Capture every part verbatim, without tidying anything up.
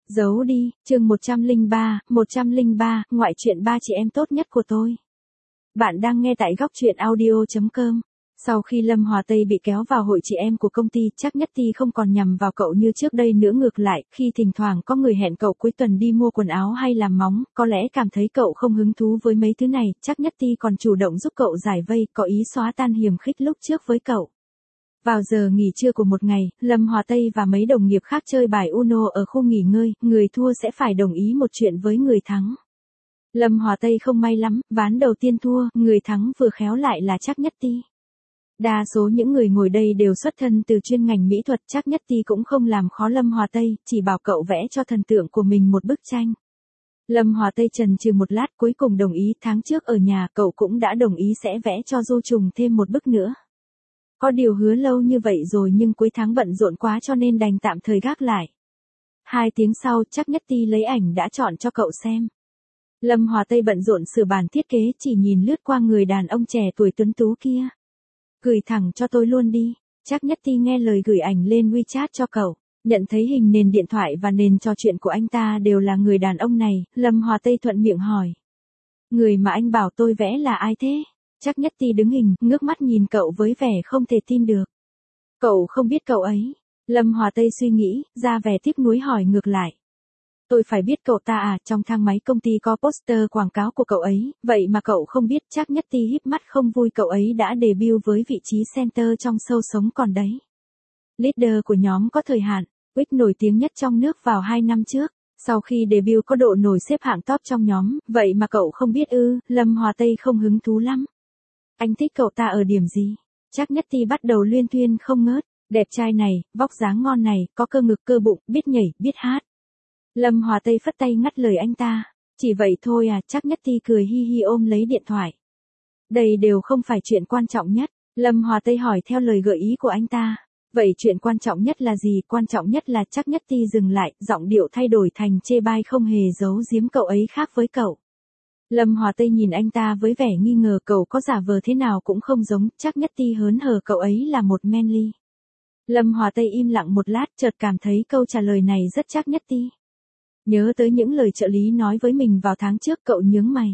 Giấu đi, chương một trăm lẻ ba, một trăm lẻ ba, ngoại truyện ba chị em tốt nhất của tôi. Bạn đang nghe tại góc truyện audio chấm com. Sau khi Lâm Hòa Tây bị kéo vào hội chị em của công ty, Trác Nhất Ti không còn nhằm vào cậu như trước đây nữa, ngược lại, khi thỉnh thoảng có người hẹn cậu cuối tuần đi mua quần áo hay làm móng, có lẽ cảm thấy cậu không hứng thú với mấy thứ này, Trác Nhất Ti còn chủ động giúp cậu giải vây, có ý xóa tan hiềm khích lúc trước với cậu. Vào giờ nghỉ trưa của một ngày, Lâm Hòa Tây và mấy đồng nghiệp khác chơi bài Uno ở khu nghỉ ngơi, người thua sẽ phải đồng ý một chuyện với người thắng. Lâm Hòa Tây không may lắm, ván đầu tiên thua, người thắng vừa khéo lại là Trác Nhất Ti. Đa số những người ngồi đây đều xuất thân từ chuyên ngành mỹ thuật, Trác Nhất Ti cũng không làm khó Lâm Hòa Tây, chỉ bảo cậu vẽ cho thần tượng của mình một bức tranh. Lâm Hòa Tây chần chừ một lát cuối cùng đồng ý, tháng trước ở nhà cậu cũng đã đồng ý sẽ vẽ cho Du Trùng thêm một bức nữa. Có điều hứa lâu như vậy rồi nhưng cuối tháng bận rộn quá cho nên đành tạm thời gác lại. Hai tiếng sau, Trác Nhất Ti lấy ảnh đã chọn cho cậu xem. Lâm Hòa Tây bận rộn sửa bản thiết kế, chỉ nhìn lướt qua người đàn ông trẻ tuổi tuấn tú kia. Gửi thẳng cho tôi luôn đi. Trác Nhất Ti nghe lời gửi ảnh lên WeChat cho cậu. Nhận thấy hình nền điện thoại và nền trò chuyện của anh ta đều là người đàn ông này, Lâm Hòa Tây thuận miệng hỏi. Người mà anh bảo tôi vẽ là ai thế? Trác Nhất Ti đứng hình, ngước mắt nhìn cậu với vẻ không thể tin được. Cậu không biết cậu ấy. Lâm Hòa Tây suy nghĩ, ra vẻ tiếc nuối hỏi ngược lại. Tôi phải biết cậu ta à, trong thang máy công ty có poster quảng cáo của cậu ấy, vậy mà cậu không biết. Trác Nhất Ti híp mắt không vui, cậu ấy đã debut với vị trí center trong show Sống Còn đấy. Leader của nhóm có thời hạn, Wick nổi tiếng nhất trong nước vào hai năm trước. Sau khi debut có độ nổi xếp hạng top trong nhóm, vậy mà cậu không biết ư? Lâm Hòa Tây không hứng thú lắm. Anh thích cậu ta ở điểm gì? Trác Nhất Ti bắt đầu luyên thuyên không ngớt. Đẹp trai này, vóc dáng ngon này, có cơ ngực cơ bụng, biết nhảy, biết hát. Lâm Hòa Tây phất tay ngắt lời anh ta. Chỉ vậy thôi à? Trác Nhất Ti cười hi hi ôm lấy điện thoại. Đây đều không phải chuyện quan trọng nhất. Lâm Hòa Tây hỏi theo lời gợi ý của anh ta. Vậy chuyện quan trọng nhất là gì? Quan trọng nhất là Trác Nhất Ti dừng lại, giọng điệu thay đổi thành chê bai, không hề giấu giếm cậu ấy khác với cậu. Lâm Hòa Tây nhìn anh ta với vẻ nghi ngờ, cậu có giả vờ thế nào cũng không giống. Trác Nhất Ti hớn hở, cậu ấy là một manly. Lâm Hòa Tây im lặng một lát, chợt cảm thấy câu trả lời này rất Trác Nhất Ti. Nhớ tới những lời trợ lý nói với mình vào tháng trước, cậu nhướng mày.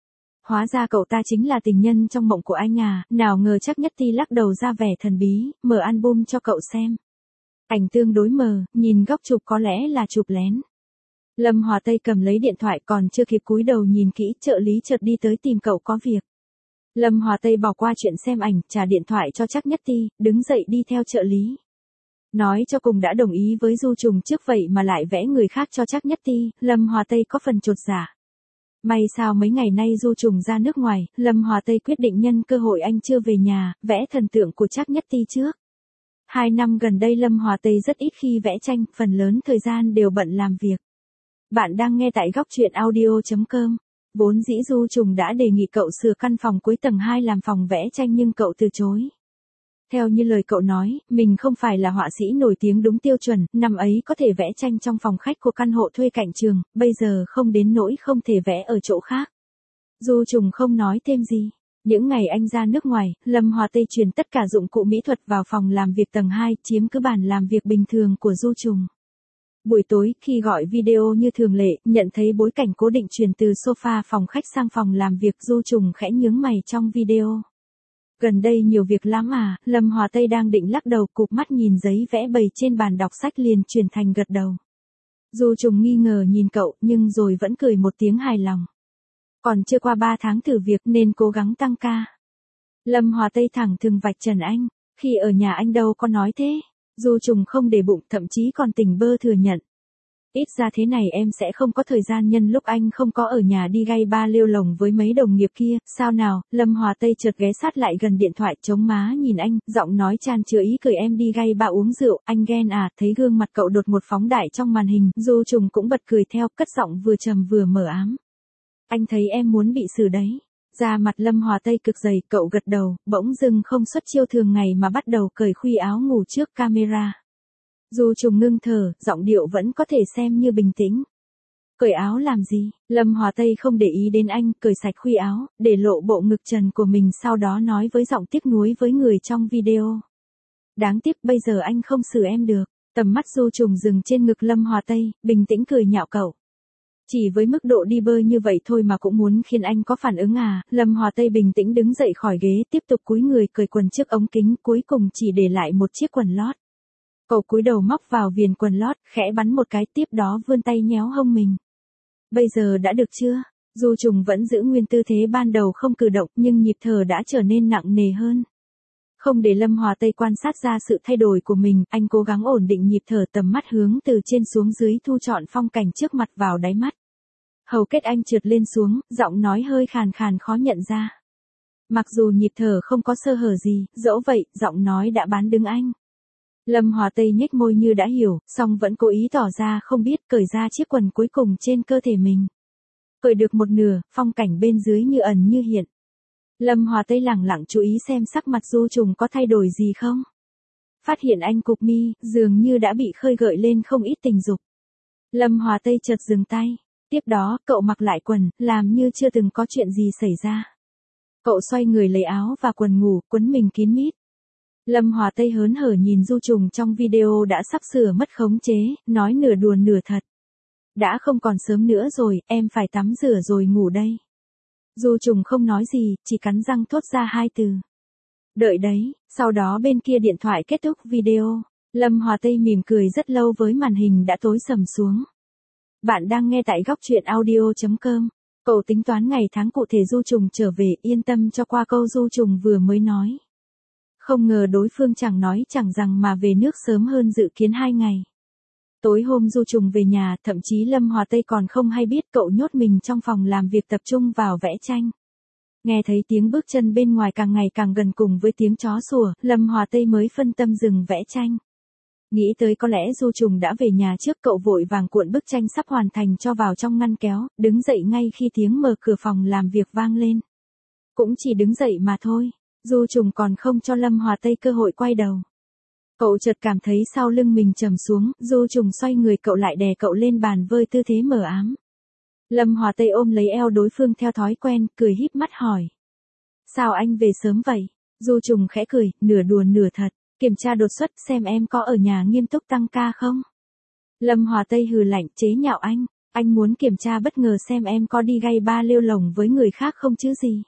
Hóa ra cậu ta chính là tình nhân trong mộng của anh à, nào ngờ. Trác Nhất Ti lắc đầu ra vẻ thần bí, mở album cho cậu xem. Ảnh tương đối mờ, nhìn góc chụp có lẽ là chụp lén. Lâm Hòa Tây cầm lấy điện thoại, còn chưa kịp cúi đầu nhìn kỹ, trợ lý chợt đi tới tìm cậu có việc. Lâm Hòa Tây bỏ qua chuyện xem ảnh, trả điện thoại cho Trác Nhất Ti, đứng dậy đi theo trợ lý. Nói cho cùng đã đồng ý với Du Trùng trước vậy mà lại vẽ người khác cho Trác Nhất Ti, Lâm Hòa Tây có phần chột dạ. May sao mấy ngày nay Du Trùng ra nước ngoài, Lâm Hòa Tây quyết định nhân cơ hội anh chưa về nhà, vẽ thần tượng của Trác Nhất Ti trước. Hai năm gần đây Lâm Hòa Tây rất ít khi vẽ tranh, phần lớn thời gian đều bận làm việc. Bạn đang nghe tại góc truyện audio chấm com. Vốn dĩ Du Trùng đã đề nghị cậu sửa căn phòng cuối tầng hai làm phòng vẽ tranh nhưng cậu từ chối. Theo như lời cậu nói, mình không phải là họa sĩ nổi tiếng đúng tiêu chuẩn, năm ấy có thể vẽ tranh trong phòng khách của căn hộ thuê cạnh trường, bây giờ không đến nỗi không thể vẽ ở chỗ khác. Du Trùng không nói thêm gì. Những ngày anh ra nước ngoài, Lâm Hòa Tây chuyển tất cả dụng cụ mỹ thuật vào phòng làm việc tầng hai, chiếm cứ bàn làm việc bình thường của Du Trùng. Buổi tối, khi gọi video như thường lệ, nhận thấy bối cảnh cố định chuyển từ sofa phòng khách sang phòng làm việc, Du Trùng khẽ nhướng mày trong video. Gần đây nhiều việc lắm à? Lâm Hòa Tây đang định lắc đầu, cụp mắt nhìn giấy vẽ bày trên bàn đọc sách liền chuyển thành gật đầu. Du Trùng nghi ngờ nhìn cậu, nhưng rồi vẫn cười một tiếng hài lòng. Còn chưa qua ba tháng thử việc nên cố gắng tăng ca. Lâm Hòa Tây thẳng thừng vạch trần anh. Khi ở nhà anh đâu có nói thế. Du Trùng không để bụng, thậm chí còn tỉnh bơ thừa nhận. Ít ra thế này em sẽ không có thời gian nhân lúc anh không có ở nhà đi gay ba lêu lồng với mấy đồng nghiệp kia, sao nào? Lâm Hòa Tây chợt ghé sát lại gần điện thoại, chống má nhìn anh, giọng nói chan chứa ý cười, em đi gay ba uống rượu, anh ghen à? Thấy gương mặt cậu đột một phóng đại trong màn hình, Du Trùng cũng bật cười theo, cất giọng vừa trầm vừa mờ ám. Anh thấy em muốn bị xử đấy. Da mặt Lâm Hòa Tây cực dày, cậu gật đầu, bỗng dưng không xuất chiêu thường ngày mà bắt đầu cởi khuy áo ngủ trước camera. Du Trùng ngưng thở, giọng điệu vẫn có thể xem như bình tĩnh. Cởi áo làm gì? Lâm Hòa Tây không để ý đến anh, cởi sạch khuy áo, để lộ bộ ngực trần của mình, sau đó nói với giọng tiếc nuối với người trong video. Đáng tiếc bây giờ anh không xử em được. Tầm mắt Du Trùng dừng trên ngực Lâm Hòa Tây, bình tĩnh cười nhạo cậu. Chỉ với mức độ đi bơi như vậy thôi mà cũng muốn khiến anh có phản ứng à? Lâm Hòa Tây bình tĩnh đứng dậy khỏi ghế, tiếp tục cúi người cởi quần trước ống kính, cuối cùng chỉ để lại một chiếc quần lót. Cậu cúi đầu móc vào viền quần lót, khẽ bắn một cái, tiếp đó vươn tay nhéo hông mình. Bây giờ đã được chưa? Du Trùng vẫn giữ nguyên tư thế ban đầu không cử động, nhưng nhịp thở đã trở nên nặng nề hơn. Không để Lâm Hòa Tây quan sát ra sự thay đổi của mình, anh cố gắng ổn định nhịp thở, tầm mắt hướng từ trên xuống dưới thu trọn phong cảnh trước mặt vào đáy mắt. Hầu kết anh trượt lên xuống, giọng nói hơi khàn khàn khó nhận ra. Mặc dù nhịp thở không có sơ hở gì, dẫu vậy, giọng nói đã bán đứng anh. Lâm Hòa Tây nhếch môi như đã hiểu, song vẫn cố ý tỏ ra không biết, cởi ra chiếc quần cuối cùng trên cơ thể mình. Cởi được một nửa, phong cảnh bên dưới như ẩn như hiện. Lâm Hòa Tây lẳng lặng chú ý xem sắc mặt Du Trùng có thay đổi gì không. Phát hiện anh cụp mi, dường như đã bị khơi gợi lên không ít tình dục. Lâm Hòa Tây chợt dừng tay. Tiếp đó, cậu mặc lại quần, làm như chưa từng có chuyện gì xảy ra. Cậu xoay người lấy áo và quần ngủ, quấn mình kín mít. Lâm Hòa Tây hớn hở nhìn Du Trùng trong video đã sắp sửa mất khống chế, nói nửa đùa nửa thật. Đã không còn sớm nữa rồi, em phải tắm rửa rồi ngủ đây. Du Trùng không nói gì, chỉ cắn răng thốt ra hai từ. Đợi đấy, sau đó bên kia điện thoại kết thúc video. Lâm Hòa Tây mỉm cười rất lâu với màn hình đã tối sầm xuống. Bạn đang nghe tại góc truyện audio chấm com. Cậu tính toán ngày tháng cụ thể Du Trùng trở về, yên tâm cho qua câu Du Trùng vừa mới nói. Không ngờ đối phương chẳng nói chẳng rằng mà về nước sớm hơn dự kiến hai ngày. Tối hôm Du Trùng về nhà, thậm chí Lâm Hòa Tây còn không hay biết cậu nhốt mình trong phòng làm việc tập trung vào vẽ tranh. Nghe thấy tiếng bước chân bên ngoài càng ngày càng gần cùng với tiếng chó sủa, Lâm Hòa Tây mới phân tâm dừng vẽ tranh. Nghĩ tới có lẽ Du Trùng đã về nhà trước, cậu vội vàng cuộn bức tranh sắp hoàn thành cho vào trong ngăn kéo, đứng dậy ngay khi tiếng mở cửa phòng làm việc vang lên. Cũng chỉ đứng dậy mà thôi, Du Trùng còn không cho Lâm Hòa Tây cơ hội quay đầu. Cậu chợt cảm thấy sau lưng mình trầm xuống, Du Trùng xoay người, cậu lại đè cậu lên bàn với tư thế mờ ám. Lâm Hòa Tây ôm lấy eo đối phương theo thói quen, cười híp mắt hỏi. Sao anh về sớm vậy? Du Trùng khẽ cười, nửa đùa nửa thật. Kiểm tra đột xuất xem em có ở nhà nghiêm túc tăng ca không? Lâm Hòa Tây hừ lạnh chế nhạo anh. Anh muốn kiểm tra bất ngờ xem em có đi gay ba lêu lồng với người khác không chứ gì.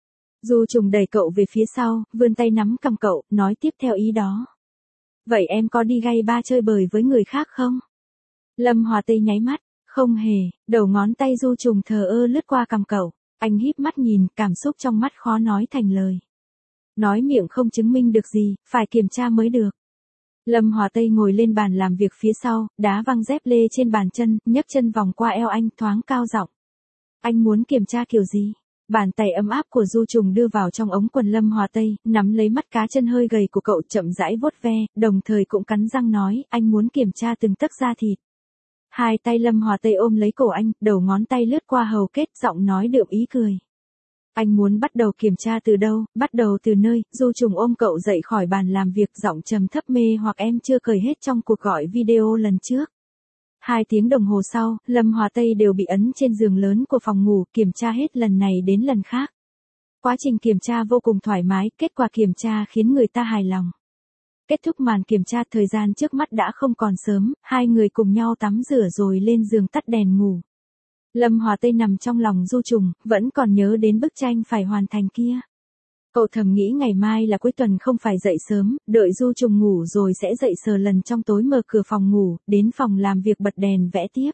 Du Trùng đẩy cậu về phía sau, vươn tay nắm cầm cậu, nói tiếp theo ý đó. Vậy em có đi gay ba chơi bời với người khác không? Lâm Hòa Tây nháy mắt. Không hề, đầu ngón tay Du Trùng thờ ơ lướt qua cằm cậu. Anh híp mắt nhìn, cảm xúc trong mắt khó nói thành lời. Nói miệng không chứng minh được gì, phải kiểm tra mới được. Lâm Hòa Tây ngồi lên bàn làm việc phía sau, đá văng dép lê trên bàn chân, nhấc chân vòng qua eo anh, thoáng cao giọng. Anh muốn kiểm tra kiểu gì? Bàn tay ấm áp của Du Trùng đưa vào trong ống quần Lâm Hòa Tây, nắm lấy mắt cá chân hơi gầy của cậu chậm rãi vuốt ve, đồng thời cũng cắn răng nói, anh muốn kiểm tra từng tấc da thịt. Hai tay Lâm Hòa Tây ôm lấy cổ anh, đầu ngón tay lướt qua hầu kết, giọng nói đượm ý cười. Anh muốn bắt đầu kiểm tra từ đâu, bắt đầu từ nơi. Du Trùng ôm cậu dậy khỏi bàn làm việc, giọng trầm thấp mê hoặc em chưa cởi hết trong cuộc gọi video lần trước. Hai tiếng đồng hồ sau, Lâm Hòa Tây đều bị ấn trên giường lớn của phòng ngủ, kiểm tra hết lần này đến lần khác. Quá trình kiểm tra vô cùng thoải mái, kết quả kiểm tra khiến người ta hài lòng. Kết thúc màn kiểm tra, thời gian trước mắt đã không còn sớm, hai người cùng nhau tắm rửa rồi lên giường tắt đèn ngủ. Lâm Hòa Tây nằm trong lòng Du Trùng, vẫn còn nhớ đến bức tranh phải hoàn thành kia. Cậu thầm nghĩ ngày mai là cuối tuần không phải dậy sớm, đợi Du Trùng ngủ rồi sẽ dậy sờ lần trong tối mở cửa phòng ngủ, đến phòng làm việc bật đèn vẽ tiếp.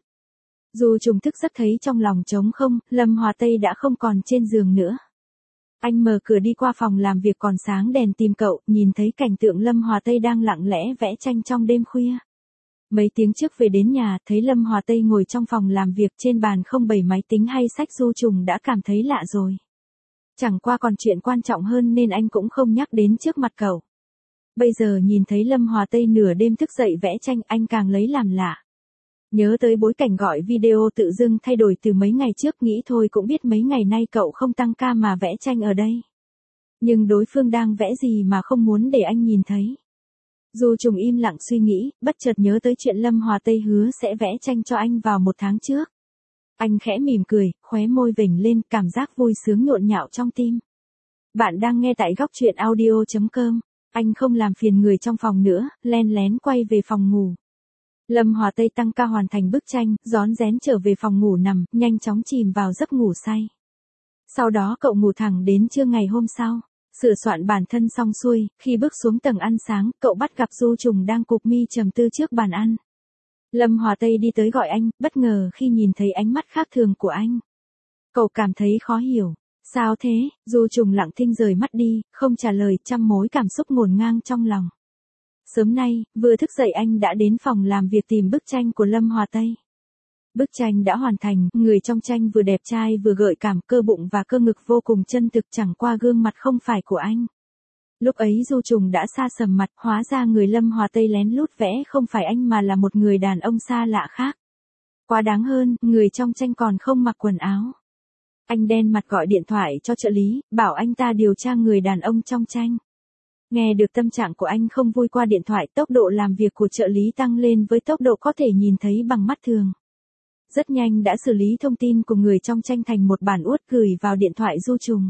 Du Trùng thức giấc thấy trong lòng trống không, Lâm Hòa Tây đã không còn trên giường nữa. Anh mở cửa đi qua phòng làm việc còn sáng đèn tìm cậu, nhìn thấy cảnh tượng Lâm Hòa Tây đang lặng lẽ vẽ tranh trong đêm khuya. Mấy tiếng trước về đến nhà, thấy Lâm Hòa Tây ngồi trong phòng làm việc, trên bàn không bày máy tính hay sách, Du Trùng đã cảm thấy lạ rồi. Chẳng qua còn chuyện quan trọng hơn nên anh cũng không nhắc đến trước mặt cậu. Bây giờ nhìn thấy Lâm Hòa Tây nửa đêm thức dậy vẽ tranh, anh càng lấy làm lạ. Nhớ tới bối cảnh gọi video tự dưng thay đổi từ mấy ngày trước, nghĩ thôi cũng biết mấy ngày nay cậu không tăng ca mà vẽ tranh ở đây. Nhưng đối phương đang vẽ gì mà không muốn để anh nhìn thấy. Du Trùng im lặng suy nghĩ, bất chợt nhớ tới chuyện Lâm Hòa Tây hứa sẽ vẽ tranh cho anh vào một tháng trước. Anh khẽ mỉm cười, khóe môi vểnh lên, cảm giác vui sướng nhộn nhạo trong tim. Bạn đang nghe tại góc truyện audio chấm com. Anh không làm phiền người trong phòng nữa, len lén quay về phòng ngủ. Lâm Hòa Tây tăng ca hoàn thành bức tranh, rón rén trở về phòng ngủ nằm, nhanh chóng chìm vào giấc ngủ say. Sau đó cậu ngủ thẳng đến trưa ngày hôm sau. Sửa soạn bản thân xong xuôi, khi bước xuống tầng ăn sáng, cậu bắt gặp Du Trùng đang cụp mi trầm tư trước bàn ăn. Lâm Hòa Tây đi tới gọi anh, bất ngờ khi nhìn thấy ánh mắt khác thường của anh. Cậu cảm thấy khó hiểu. Sao thế? Du Trùng lặng thinh rời mắt đi, không trả lời, trăm mối cảm xúc ngổn ngang trong lòng. Sớm nay, vừa thức dậy anh đã đến phòng làm việc tìm bức tranh của Lâm Hòa Tây. Bức tranh đã hoàn thành, người trong tranh vừa đẹp trai vừa gợi cảm, cơ bụng và cơ ngực vô cùng chân thực, chẳng qua gương mặt không phải của anh. Lúc ấy Du Trùng đã xa sầm mặt, hóa ra người Lâm Hòa Tây lén lút vẽ không phải anh mà là một người đàn ông xa lạ khác. Quá đáng hơn, người trong tranh còn không mặc quần áo. Anh đen mặt gọi điện thoại cho trợ lý, bảo anh ta điều tra người đàn ông trong tranh. Nghe được tâm trạng của anh không vui qua điện thoại, tốc độ làm việc của trợ lý tăng lên với tốc độ có thể nhìn thấy bằng mắt thường. Rất nhanh đã xử lý thông tin của người trong tranh thành một bản uất gửi vào điện thoại Du Trùng.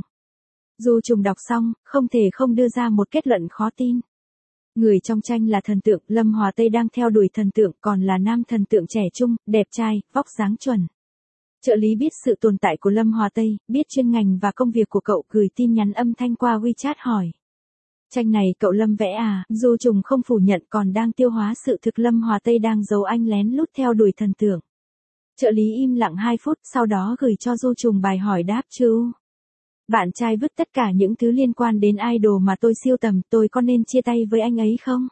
Du Trùng đọc xong, không thể không đưa ra một kết luận khó tin. Người trong tranh là thần tượng, Lâm Hòa Tây đang theo đuổi thần tượng, còn là nam thần tượng trẻ trung, đẹp trai, vóc dáng chuẩn. Trợ lý biết sự tồn tại của Lâm Hòa Tây, biết chuyên ngành và công việc của cậu, gửi tin nhắn âm thanh qua WeChat hỏi. Tranh này cậu Lâm vẽ à? Du Trùng không phủ nhận, còn đang tiêu hóa sự thực Lâm Hòa Tây đang giấu anh lén lút theo đuổi thần tượng. Trợ lý im lặng hai phút, sau đó gửi cho Du Trùng bài hỏi đáp chu. Bạn trai vứt tất cả những thứ liên quan đến idol mà tôi siêu tầm, tôi có nên chia tay với anh ấy không?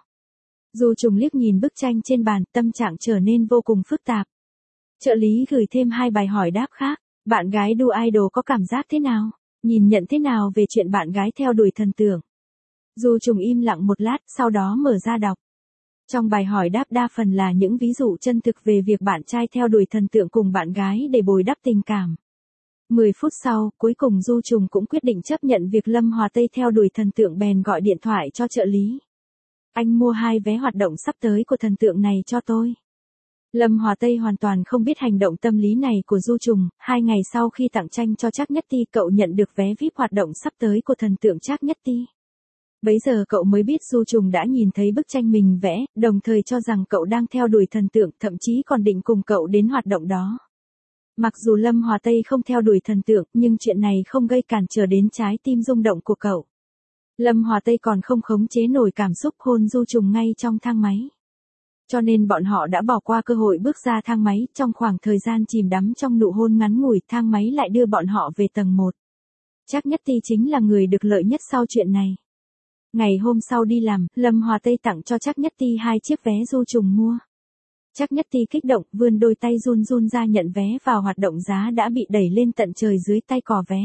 Du Trùng liếc nhìn bức tranh trên bàn, tâm trạng trở nên vô cùng phức tạp. Trợ lý gửi thêm hai bài hỏi đáp khác. Bạn gái đu idol có cảm giác thế nào? Nhìn nhận thế nào về chuyện bạn gái theo đuổi thần tượng? Du Trùng im lặng một lát, sau đó mở ra đọc. Trong bài hỏi đáp đa phần là những ví dụ chân thực về việc bạn trai theo đuổi thần tượng cùng bạn gái để bồi đắp tình cảm. mười phút sau, cuối cùng Du Trùng cũng quyết định chấp nhận việc Lâm Hòa Tây theo đuổi thần tượng, bèn gọi điện thoại cho trợ lý. Anh mua hai vé hoạt động sắp tới của thần tượng này cho tôi. Lâm Hòa Tây hoàn toàn không biết hành động tâm lý này của Du Trùng. Hai ngày sau khi tặng tranh cho Trác Nhất Ti, cậu nhận được vé vi ai pi hoạt động sắp tới của thần tượng Trác Nhất Ti. Bấy giờ cậu mới biết Du Trùng đã nhìn thấy bức tranh mình vẽ, đồng thời cho rằng cậu đang theo đuổi thần tượng, thậm chí còn định cùng cậu đến hoạt động đó. Mặc dù Lâm Hòa Tây không theo đuổi thần tượng, nhưng chuyện này không gây cản trở đến trái tim rung động của cậu. Lâm Hòa Tây còn không khống chế nổi cảm xúc, hôn Du Trùng ngay trong thang máy. Cho nên bọn họ đã bỏ qua cơ hội bước ra thang máy, trong khoảng thời gian chìm đắm trong nụ hôn ngắn ngủi, thang máy lại đưa bọn họ về tầng một. Trác Nhất Ti chính là người được lợi nhất sau chuyện này. Ngày hôm sau đi làm, Lâm Hòa Tây tặng cho Trác Nhất Ti hai chiếc vé Du Trùng mua. Trác Nhất Ti kích động, vươn đôi tay run run ra nhận vé vào hoạt động, giá đã bị đẩy lên tận trời dưới tay cò vé.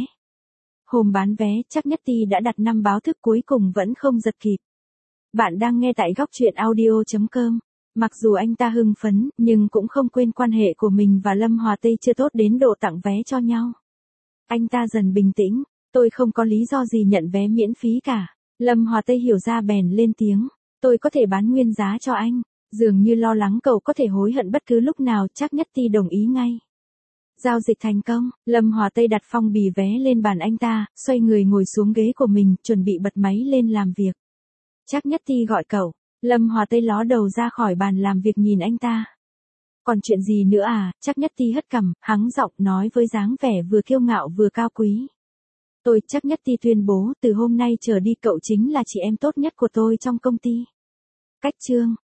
Hôm bán vé, Trác Nhất Ti đã đặt năm báo thức, cuối cùng vẫn không giật kịp. Bạn đang nghe tại góc truyện audio chấm com. Mặc dù anh ta hưng phấn, nhưng cũng không quên quan hệ của mình và Lâm Hòa Tây chưa tốt đến độ tặng vé cho nhau. Anh ta dần bình tĩnh, tôi không có lý do gì nhận vé miễn phí cả. Lâm Hòa Tây hiểu ra bèn lên tiếng, tôi có thể bán nguyên giá cho anh. Dường như lo lắng cậu có thể hối hận bất cứ lúc nào, Trác Nhất Ti đồng ý ngay. Giao dịch thành công, Lâm Hòa Tây đặt phong bì vé lên bàn anh ta, xoay người ngồi xuống ghế của mình, chuẩn bị bật máy lên làm việc. Trác Nhất Ti gọi cậu. Lâm Hòa Tây ló đầu ra khỏi bàn làm việc nhìn anh ta. Còn chuyện gì nữa à? Trác Nhất Ti hất cằm, hắng giọng nói với dáng vẻ vừa kiêu ngạo vừa cao quý. Tôi, Trác Nhất Ti tuyên bố, từ hôm nay trở đi cậu chính là chị em tốt nhất của tôi trong công ty. Cách chương